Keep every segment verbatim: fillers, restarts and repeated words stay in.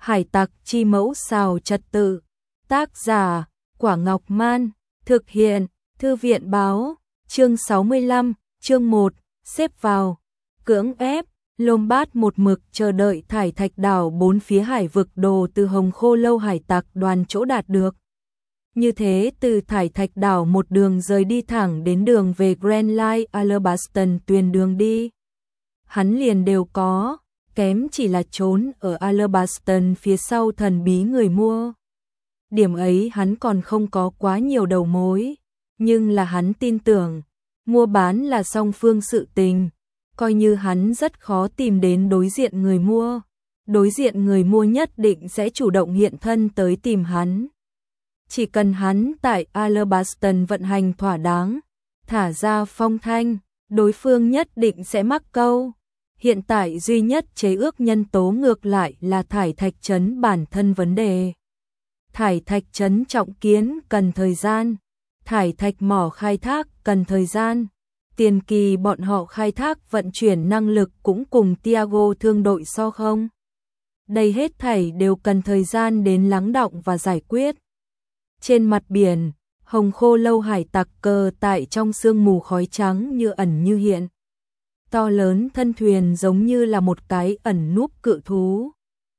Hải tặc chi mẫu xào trật tự. Tác giả, Quả Ngọc Man. Thực hiện, Thư viện báo. Chương sáu mươi lăm, chương một, xếp vào. Cưỡng ép, Lombards một mực chờ đợi thải thạch đảo bốn phía hải vực đồ từ Hồng Khô Lâu hải tặc đoàn chỗ đạt được. Như thế từ thải thạch đảo một đường rời đi thẳng đến đường về Grand Line Alabaston tuyến đường đi. Hắn liền đều có, kém chỉ là trốn ở Alabaston phía sau thần bí người mua. Điểm ấy hắn còn không có quá nhiều đầu mối, nhưng là hắn tin tưởng, mua bán là song phương sự tình, coi như hắn rất khó tìm đến đối diện người mua, đối diện người mua nhất định sẽ chủ động hiện thân tới tìm hắn. Chỉ cần hắn tại Alabaston vận hành thỏa đáng, thả ra phong thanh, đối phương nhất định sẽ mắc câu. Hiện tại duy nhất chế ước nhân tố ngược lại là thải thạch trấn bản thân vấn đề. Thải thạch trấn trọng kiến cần thời gian, thải thạch mỏ khai thác cần thời gian, tiền kỳ bọn họ khai thác vận chuyển năng lực cũng cùng Tiago thương đội so không. Đây hết thảy đều cần thời gian đến lắng đọng và giải quyết. Trên mặt biển, Hồng Khô Lâu hải tặc cờ tại trong sương mù khói trắng như ẩn như hiện. To lớn thân thuyền giống như là một cái ẩn núp cự thú.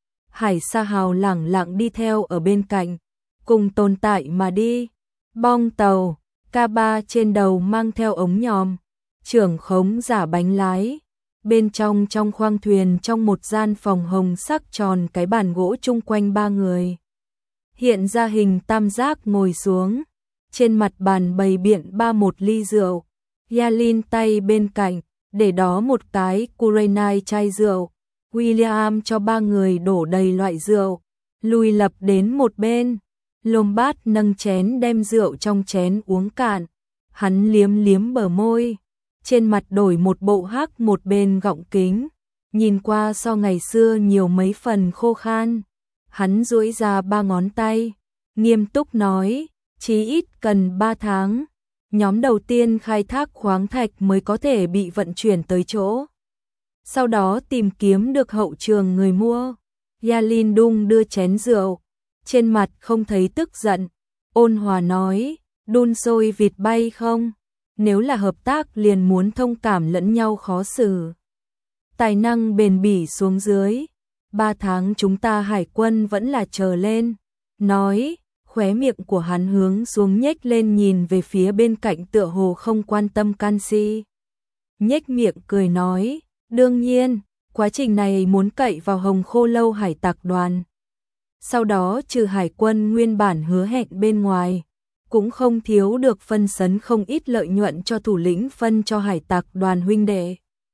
Hải Sa Hào lẳng lặng đi theo ở bên cạnh, cùng tồn tại mà đi. Bong tàu, ca ba trên đầu mang theo ống nhòm, trưởng khống giả bánh lái. Bên trong trong khoang thuyền trong một gian phòng hồng sắc tròn cái bàn gỗ chung quanh ba người. Hiện ra hình tam giác ngồi xuống, trên mặt bàn bày biện ba một ly rượu. Yalin tay bên cạnh, để đó một cái Kurenai chai rượu. William cho ba người đổ đầy loại rượu, lùi lập đến một bên. Lombards nâng chén đem rượu trong chén uống cạn. Hắn liếm liếm bờ môi, trên mặt đổi một bộ hắc một bên gọng kính, nhìn qua so ngày xưa nhiều mấy phần khô khan. Hắn duỗi ra ba ngón tay, nghiêm túc nói, chí ít cần ba tháng. Nhóm đầu tiên khai thác khoáng thạch mới có thể bị vận chuyển tới chỗ. Sau đó tìm kiếm được hậu trường người mua. Yalin đung đưa chén rượu, trên mặt không thấy tức giận, ôn hòa nói, đun sôi vịt bay không? Nếu là hợp tác liền muốn thông cảm lẫn nhau khó xử. Tài năng bền bỉ xuống dưới, ba tháng chúng ta hải quân vẫn là chờ lên. Nói, khóe miệng của hắn hướng xuống nhếch lên nhìn về phía bên cạnh tựa hồ không quan tâm Canxi. Nhếch miệng cười nói, đương nhiên, quá trình này muốn cậy vào Hồng Khô Lâu hải tặc đoàn. Sau đó trừ hải quân nguyên bản hứa hẹn bên ngoài, cũng không thiếu được phân sấn không ít lợi nhuận cho thủ lĩnh phân cho hải tặc đoàn huynh đệ.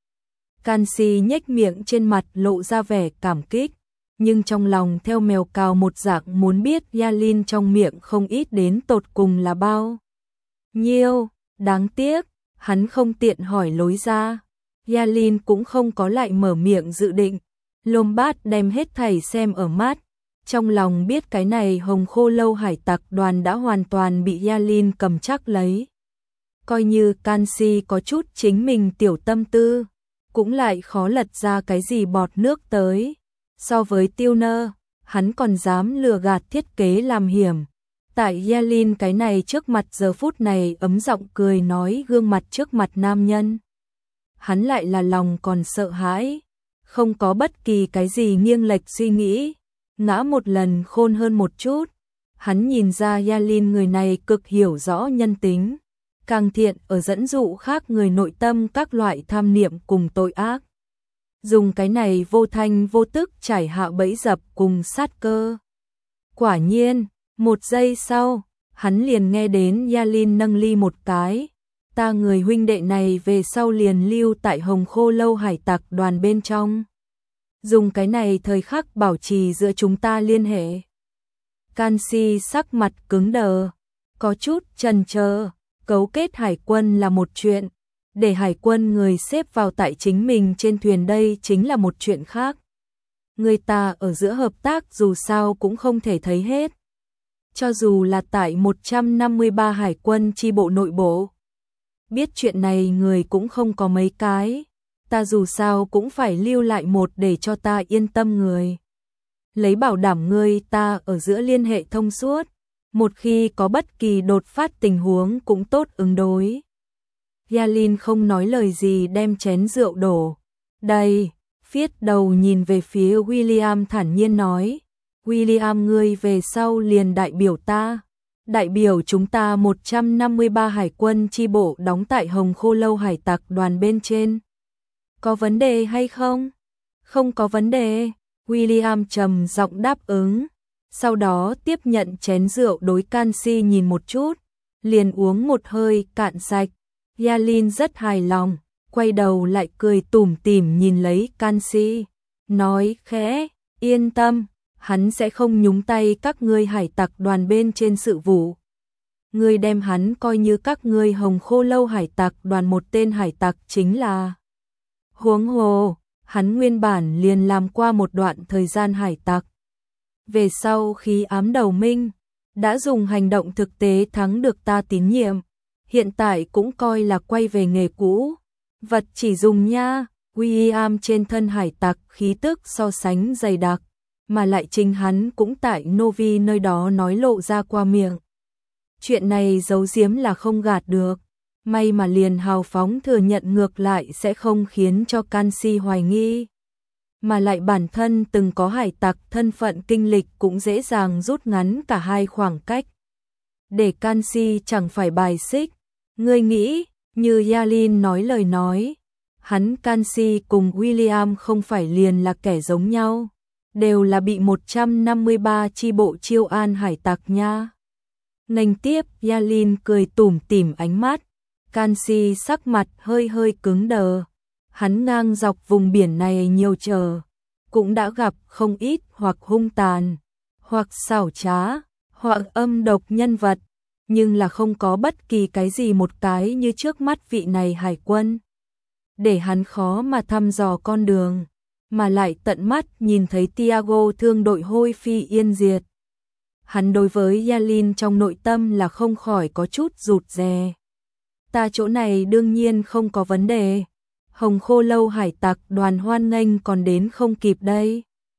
Canxi nhếch miệng trên mặt lộ ra vẻ cảm kích, nhưng trong lòng theo mèo cào một dạng muốn biết Yalin trong miệng không ít đến tột cùng là bao nhiêu. Đáng tiếc, hắn không tiện hỏi lối ra. Yalin cũng không có lại mở miệng dự định. Lombards đem hết thảy xem ở mắt, trong lòng biết cái này Hồng Khô Lâu hải tặc đoàn đã hoàn toàn bị Yalin cầm chắc lấy. Coi như Canxi có chút chính mình tiểu tâm tư, cũng lại khó lật ra cái gì bọt nước tới. So với Tiller, hắn còn dám lừa gạt thiết kế làm hiểm. Tại Yalin cái này trước mặt giờ phút này ấm giọng cười nói gương mặt trước mặt nam nhân. Hắn lại là lòng còn sợ hãi, không có bất kỳ cái gì nghiêng lệch suy nghĩ, ngã một lần khôn hơn một chút. Hắn nhìn ra Yalin người này cực hiểu rõ nhân tính, càng thiện ở dẫn dụ khác người nội tâm các loại tham niệm cùng tội ác. Dùng cái này vô thanh vô tức trải hạ bẫy dập cùng sát cơ. Quả nhiên, một giây sau, hắn liền nghe đến Yalin nâng ly một cái. Ta người huynh đệ này về sau liền lưu tại Hồng Khô Lâu hải tặc đoàn bên trong. Dùng cái này thời khắc bảo trì giữa chúng ta liên hệ. Canxi sắc mặt cứng đờ, có chút chần chờ, cấu kết hải quân là một chuyện, để hải quân người xếp vào tại chính mình trên thuyền đây chính là một chuyện khác. Người ta ở giữa hợp tác dù sao cũng không thể thấy hết. Cho dù là tại một trăm năm mươi ba hải quân chi bộ nội bộ, biết chuyện này người cũng không có mấy cái. Ta dù sao cũng phải lưu lại một để cho ta yên tâm người. lấy bảo đảm ngươi ta ở giữa liên hệ thông suốt, một khi có bất kỳ đột phát tình huống cũng tốt ứng đối. Yalin không nói lời gì đem chén rượu đổ. Đây, phiết đầu nhìn về phía William thản nhiên nói, William ngươi về sau liền đại biểu ta, đại biểu chúng ta một trăm năm mươi ba hải quân chi bộ đóng tại Hồng Khô Lâu hải tặc đoàn bên trên. Có vấn đề hay không? Không có vấn đề, William trầm giọng đáp ứng, sau đó tiếp nhận chén rượu đối Canxi nhìn một chút, liền uống một hơi cạn sạch. Yalin rất hài lòng, quay đầu lại cười tủm tỉm nhìn lấy Canxi, nói khẽ, yên tâm, hắn sẽ không nhúng tay các ngươi hải tặc đoàn bên trên sự vụ. Ngươi đem hắn coi như các ngươi Hồng Khô Lâu hải tặc đoàn một tên hải tặc chính là. Huống hồ, hắn nguyên bản liền làm qua một đoạn thời gian hải tặc. Về sau khi ám đầu minh, đã dùng hành động thực tế thắng được ta tín nhiệm, hiện tại cũng coi là quay về nghề cũ. Vật chỉ dùng nha, William trên thân hải tặc khí tức so sánh dày đặc, mà lại chính hắn cũng tại Novi nơi đó nói lộ ra qua miệng. Chuyện này giấu giếm là không gạt được, may mà liền hào phóng thừa nhận ngược lại sẽ không khiến cho Canxi hoài nghi. Mà lại bản thân từng có hải tặc thân phận kinh lịch cũng dễ dàng rút ngắn cả hai khoảng cách. Để Canxi chẳng phải bài xích, ngươi nghĩ, như Yalin nói lời nói, hắn Canxi cùng William không phải liền là kẻ giống nhau, đều là bị một trăm năm mươi ba chi bộ chiêu an hải tặc nha. Nghênh tiếp, Yalin cười tủm tỉm ánh mắt, Canxi sắc mặt hơi hơi cứng đờ. Hắn ngang dọc vùng biển này nhiều chờ, cũng đã gặp không ít hoặc hung tàn, hoặc xảo trá, hoặc âm độc nhân vật, nhưng là không có bất kỳ cái gì một cái như trước mắt vị này hải quân. Để hắn khó mà thăm dò con đường, mà lại tận mắt nhìn thấy Tiago thương đội hôi phi yên diệt. Hắn đối với Yalin trong nội tâm là không khỏi có chút rụt rè. Ta chỗ này đương nhiên không có vấn đề. Hồng Khô Lâu hải tặc đoàn hoan nghênh còn đến không kịp đây.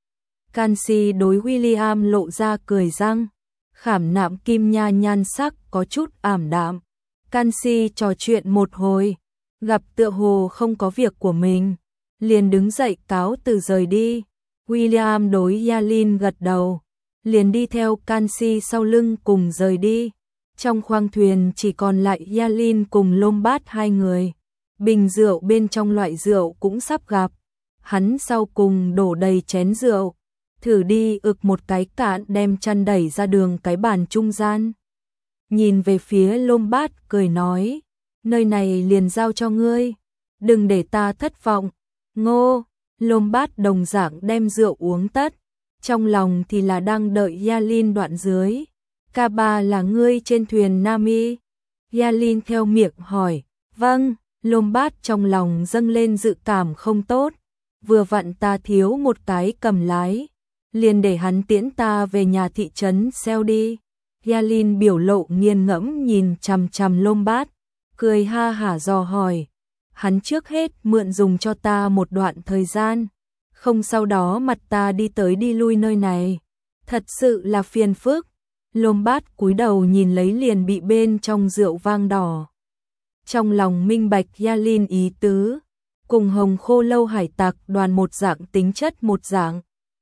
Canxi đối William lộ ra cười răng, khảm nạm kim nha nhan sắc có chút ảm đạm. Canxi trò chuyện một hồi, gặp tựa hồ không có việc của mình, liền đứng dậy cáo từ rời đi. William đối Yalin gật đầu, liền đi theo Canxi sau lưng cùng rời đi. Trong khoang thuyền chỉ còn lại Yalin cùng Lombard hai người. Bình rượu bên trong loại rượu cũng sắp gặp. Hắn sau cùng đổ đầy chén rượu, thử đi ực một cái cạn đem chăn đẩy ra đường cái bàn trung gian. Nhìn về phía Lombard cười nói, nơi này liền giao cho ngươi, đừng để ta thất vọng. Ngô, Lombard đồng dạng đem rượu uống tất, trong lòng thì là đang đợi Yalin đoạn dưới. Ca ba là ngươi trên thuyền Nami? Yalin theo miệng hỏi, vâng. Lombard trong lòng dâng lên dự cảm không tốt, vừa vặn ta thiếu một cái cầm lái, liền để hắn tiễn ta về nhà thị trấn xeo đi. Yalin biểu lộ nghiền ngẫm nhìn chằm chằm Lombard, cười ha hả dò hỏi, hắn trước hết mượn dùng cho ta một đoạn thời gian, không sau đó mặt ta đi tới đi lui nơi này, thật sự là phiền phức. Lombard cúi đầu nhìn lấy liền bị bên trong rượu vang đỏ. Trong lòng minh bạch Yalin ý tứ, cùng Hồng Khô Lâu hải tặc đoàn một dạng tính chất một dạng.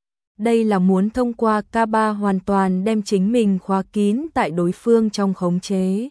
Đây là muốn thông qua Ca ba hoàn toàn đem chính mình khóa kín tại đối phương trong khống chế.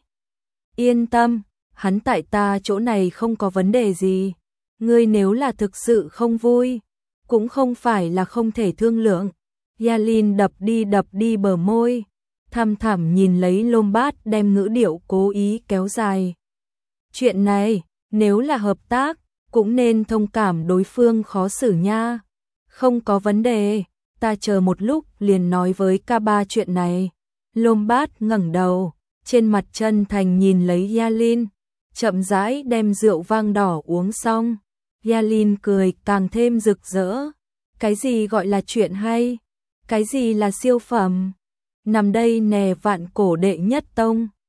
Yên tâm, hắn tại ta chỗ này không có vấn đề gì. Ngươi nếu là thực sự không vui, cũng không phải là không thể thương lượng. Yalin đập đi đập đi bờ môi, thăm thẳm nhìn lấy Lombard đem ngữ điệu cố ý kéo dài. Chuyện này, nếu là hợp tác, cũng nên thông cảm đối phương khó xử nha. Không có vấn đề, ta chờ một lúc liền nói với Ca ba chuyện này. Lombard ngẩng đầu, trên mặt chân thành nhìn lấy Yalin, chậm rãi đem rượu vang đỏ uống xong. Yalin cười càng thêm rực rỡ. Cái gì gọi là chuyện hay? Cái gì là siêu phẩm? Nằm đây nè vạn cổ đệ nhất tông.